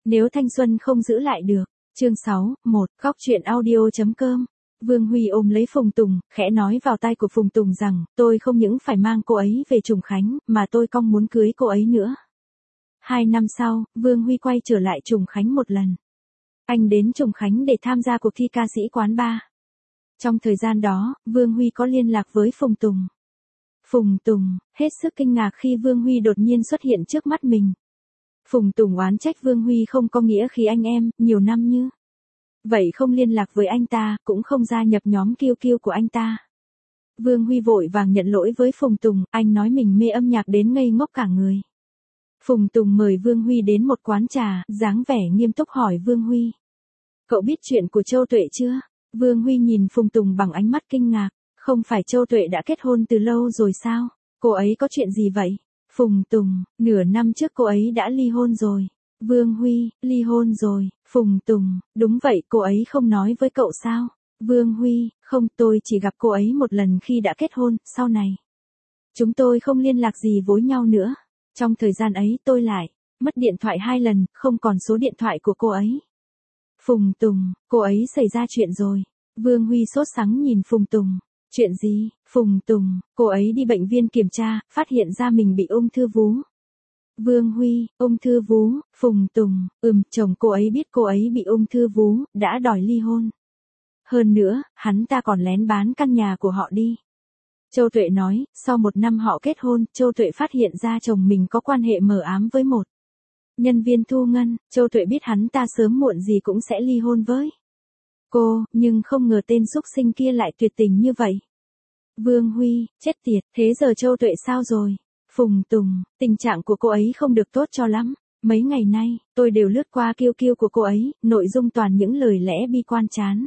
Nếu thanh xuân không giữ lại được. Chương 6, 1, Góc truyện audio.com. Vương Huy ôm lấy Phùng Tùng, khẽ nói vào tai của Phùng Tùng rằng, tôi không những phải mang cô ấy về Trùng Khánh, mà tôi cong muốn cưới cô ấy nữa. 2 năm sau, Vương Huy quay trở lại Trùng Khánh một lần. Anh đến Trùng Khánh để tham gia cuộc thi ca sĩ quán bar. Trong thời gian đó, Vương Huy có liên lạc với Phùng Tùng. Phùng Tùng, hết sức kinh ngạc khi Vương Huy đột nhiên xuất hiện trước mắt mình. Phùng Tùng oán trách Vương Huy không có nghĩa khí anh em, nhiều năm như vậy không liên lạc với anh ta, cũng không gia nhập nhóm QQ của anh ta. Vương Huy vội vàng nhận lỗi với Phùng Tùng, anh nói mình mê âm nhạc đến ngây ngốc cả người. Phùng Tùng mời Vương Huy đến một quán trà, dáng vẻ nghiêm túc hỏi Vương Huy. Cậu biết chuyện của Châu Tuệ chưa? Vương Huy nhìn Phùng Tùng bằng ánh mắt kinh ngạc, không phải Châu Tuệ đã kết hôn từ lâu rồi sao? Cô ấy có chuyện gì vậy? Phùng Tùng, nửa năm trước cô ấy đã ly hôn rồi. Vương Huy, ly hôn rồi. Phùng Tùng, đúng vậy, cô ấy không nói với cậu sao? Vương Huy, không, tôi chỉ gặp cô ấy một lần khi đã kết hôn, sau này chúng tôi không liên lạc gì với nhau nữa. Trong thời gian ấy tôi lại mất điện thoại 2 lần, không còn số điện thoại của cô ấy. Phùng Tùng, cô ấy xảy ra chuyện rồi. Vương Huy sốt sắng nhìn Phùng Tùng. Chuyện gì? Phùng Tùng, cô ấy đi bệnh viện kiểm tra, phát hiện ra mình bị ung thư vú. Vương Huy, ung thư vú. Phùng Tùng, chồng cô ấy biết cô ấy bị ung thư vú, đã đòi ly hôn. Hơn nữa, hắn ta còn lén bán căn nhà của họ đi. Châu Tuệ nói, sau 1 năm họ kết hôn, Châu Tuệ phát hiện ra chồng mình có quan hệ mờ ám với một nhân viên thu ngân. Châu Tuệ biết hắn ta sớm muộn gì cũng sẽ ly hôn với cô, nhưng không ngờ tên xúc sinh kia lại tuyệt tình như vậy. Vương Huy, chết tiệt, thế giờ Châu Tuệ sao rồi? Phùng Tùng, tình trạng của cô ấy không được tốt cho lắm. Mấy ngày nay, tôi đều lướt qua QQ của cô ấy, nội dung toàn những lời lẽ bi quan chán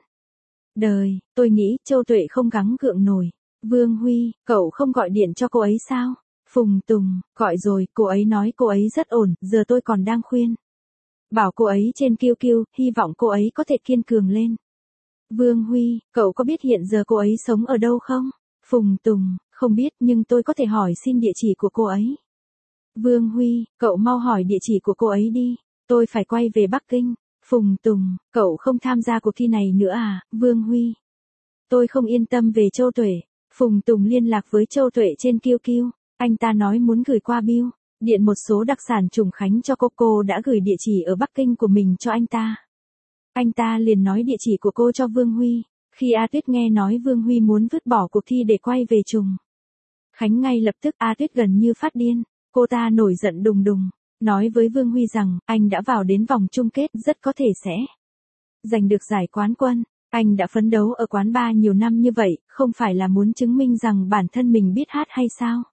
đời, tôi nghĩ Châu Tuệ không gắng gượng nổi. Vương Huy, cậu không gọi điện cho cô ấy sao? Phùng Tùng, gọi rồi, cô ấy nói cô ấy rất ổn, giờ tôi còn đang khuyên bảo cô ấy trên QQ, hy vọng cô ấy có thể kiên cường lên. Vương Huy, cậu có biết hiện giờ cô ấy sống ở đâu không? Phùng Tùng, không biết nhưng tôi có thể hỏi xin địa chỉ của cô ấy. Vương Huy, cậu mau hỏi địa chỉ của cô ấy đi, tôi phải quay về Bắc Kinh. Phùng Tùng, cậu không tham gia cuộc thi này nữa à? Vương Huy, tôi không yên tâm về Châu Tuệ. Phùng Tùng liên lạc với Châu Tuệ trên QQ, anh ta nói muốn gửi qua bưu điện một số đặc sản Trùng Khánh cho cô đã gửi địa chỉ ở Bắc Kinh của mình cho anh ta. Anh ta liền nói địa chỉ của cô cho Vương Huy. Khi A Tuyết nghe nói Vương Huy muốn vứt bỏ cuộc thi để quay về Trùng Khánh ngay lập tức A Tuyết gần như phát điên. Cô ta nổi giận đùng đùng, nói với Vương Huy rằng, anh đã vào đến vòng chung kết, rất có thể sẽ giành được giải quán quân. Anh đã phấn đấu ở quán bar nhiều năm như vậy, không phải là muốn chứng minh rằng bản thân mình biết hát hay sao?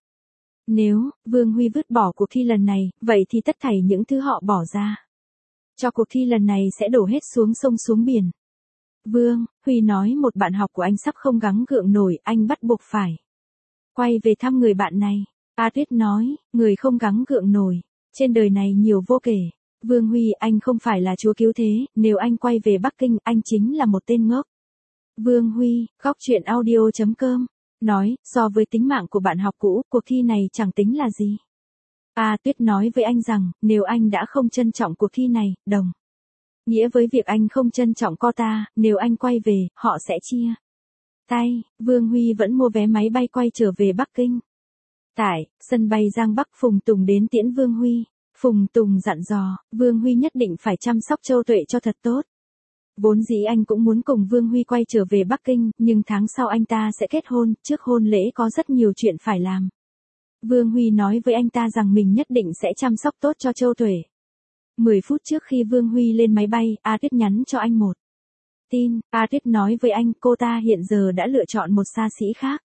Nếu Vương Huy vứt bỏ cuộc thi lần này, vậy thì tất thảy những thứ họ bỏ ra cho cuộc thi lần này sẽ đổ hết xuống sông xuống biển. Vương Huy nói một bạn học của anh sắp không gắng gượng nổi, anh bắt buộc phải quay về thăm người bạn này. A Tuyết nói, người không gắng gượng nổi, trên đời này nhiều vô kể. Vương Huy, anh không phải là chúa cứu thế, nếu anh quay về Bắc Kinh, anh chính là một tên ngốc. Vương Huy, Góc truyện audio.com, nói, so với tính mạng của bạn học cũ, cuộc thi này chẳng tính là gì. A Tuyết nói với anh rằng, nếu anh đã không trân trọng cuộc thi này, đồng nghĩa với việc anh không trân trọng cô ta, nếu anh quay về, họ sẽ chia tay. Vương Huy vẫn mua vé máy bay quay trở về Bắc Kinh. Tại sân bay Giang Bắc, Phùng Tùng đến tiễn Vương Huy. Phùng Tùng dặn dò, Vương Huy nhất định phải chăm sóc Châu Tuệ cho thật tốt. Vốn dĩ anh cũng muốn cùng Vương Huy quay trở về Bắc Kinh, nhưng tháng sau anh ta sẽ kết hôn, trước hôn lễ có rất nhiều chuyện phải làm. Vương Huy nói với anh ta rằng mình nhất định sẽ chăm sóc tốt cho Châu Tuệ. 10 phút trước khi Vương Huy lên máy bay, A Tuyết nhắn cho anh một tin. A Tuyết nói với anh, cô ta hiện giờ đã lựa chọn một xa sĩ khác.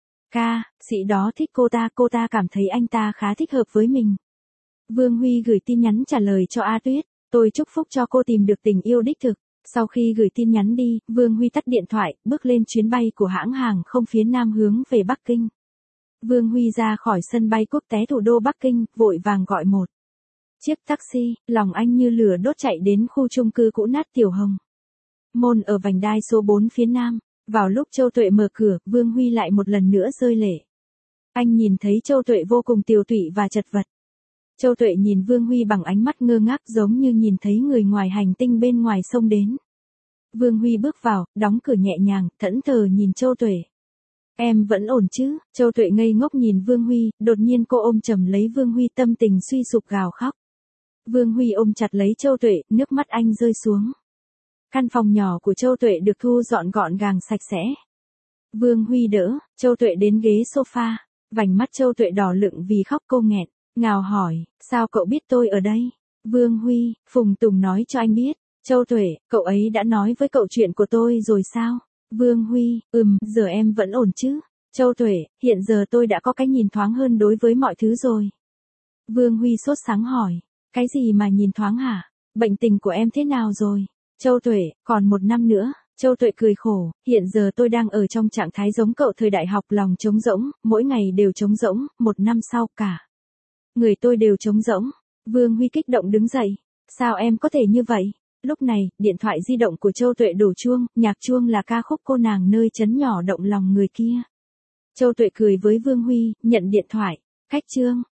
Ca sĩ đó thích cô ta cảm thấy anh ta khá thích hợp với mình. Vương Huy gửi tin nhắn trả lời cho A Tuyết, tôi chúc phúc cho cô tìm được tình yêu đích thực. Sau khi gửi tin nhắn đi, Vương Huy tắt điện thoại, bước lên chuyến bay của hãng hàng không phía Nam hướng về Bắc Kinh. Vương Huy ra khỏi sân bay quốc tế thủ đô Bắc Kinh, vội vàng gọi một chiếc taxi, lòng anh như lửa đốt chạy đến khu chung cư cũ nát Tiểu Hồng Môn ở vành đai số 4 phía Nam. Vào lúc Châu Tuệ mở cửa, Vương Huy lại một lần nữa rơi lệ. Anh nhìn thấy Châu Tuệ vô cùng tiều tụy và chật vật. Châu Tuệ nhìn Vương Huy bằng ánh mắt ngơ ngác giống như nhìn thấy người ngoài hành tinh bên ngoài sông đến. Vương Huy bước vào, đóng cửa nhẹ nhàng, thẫn thờ nhìn Châu Tuệ. Em vẫn ổn chứ? Châu Tuệ ngây ngốc nhìn Vương Huy, đột nhiên cô ôm chầm lấy Vương Huy, tâm tình suy sụp gào khóc. Vương Huy ôm chặt lấy Châu Tuệ, nước mắt anh rơi xuống. Căn phòng nhỏ của Châu Tuệ được thu dọn gọn gàng sạch sẽ. Vương Huy đỡ Châu Tuệ đến ghế sofa, vành mắt Châu Tuệ đỏ lựng vì khóc, cô nghẹn ngào hỏi, sao cậu biết tôi ở đây? Vương Huy, Phùng Tùng nói cho anh biết. Châu Tuệ, cậu ấy đã nói với cậu chuyện của tôi rồi sao? Vương Huy, giờ em vẫn ổn chứ? Châu Tuệ, hiện giờ tôi đã có cái nhìn thoáng hơn đối với mọi thứ rồi. Vương Huy sốt sắng hỏi, cái gì mà nhìn thoáng hả? Bệnh tình của em thế nào rồi? Châu Tuệ, còn 1 năm nữa. Châu Tuệ cười khổ, hiện giờ tôi đang ở trong trạng thái giống cậu thời đại học, lòng trống rỗng, mỗi ngày đều trống rỗng, 1 năm sau cả người tôi đều trống rỗng. Vương Huy kích động đứng dậy, sao em có thể như vậy? Lúc này, điện thoại di động của Châu Tuệ đổ chuông, nhạc chuông là ca khúc Cô nàng nơi trấn nhỏ động lòng người kia. Châu Tuệ cười với Vương Huy, nhận điện thoại, khách Trương.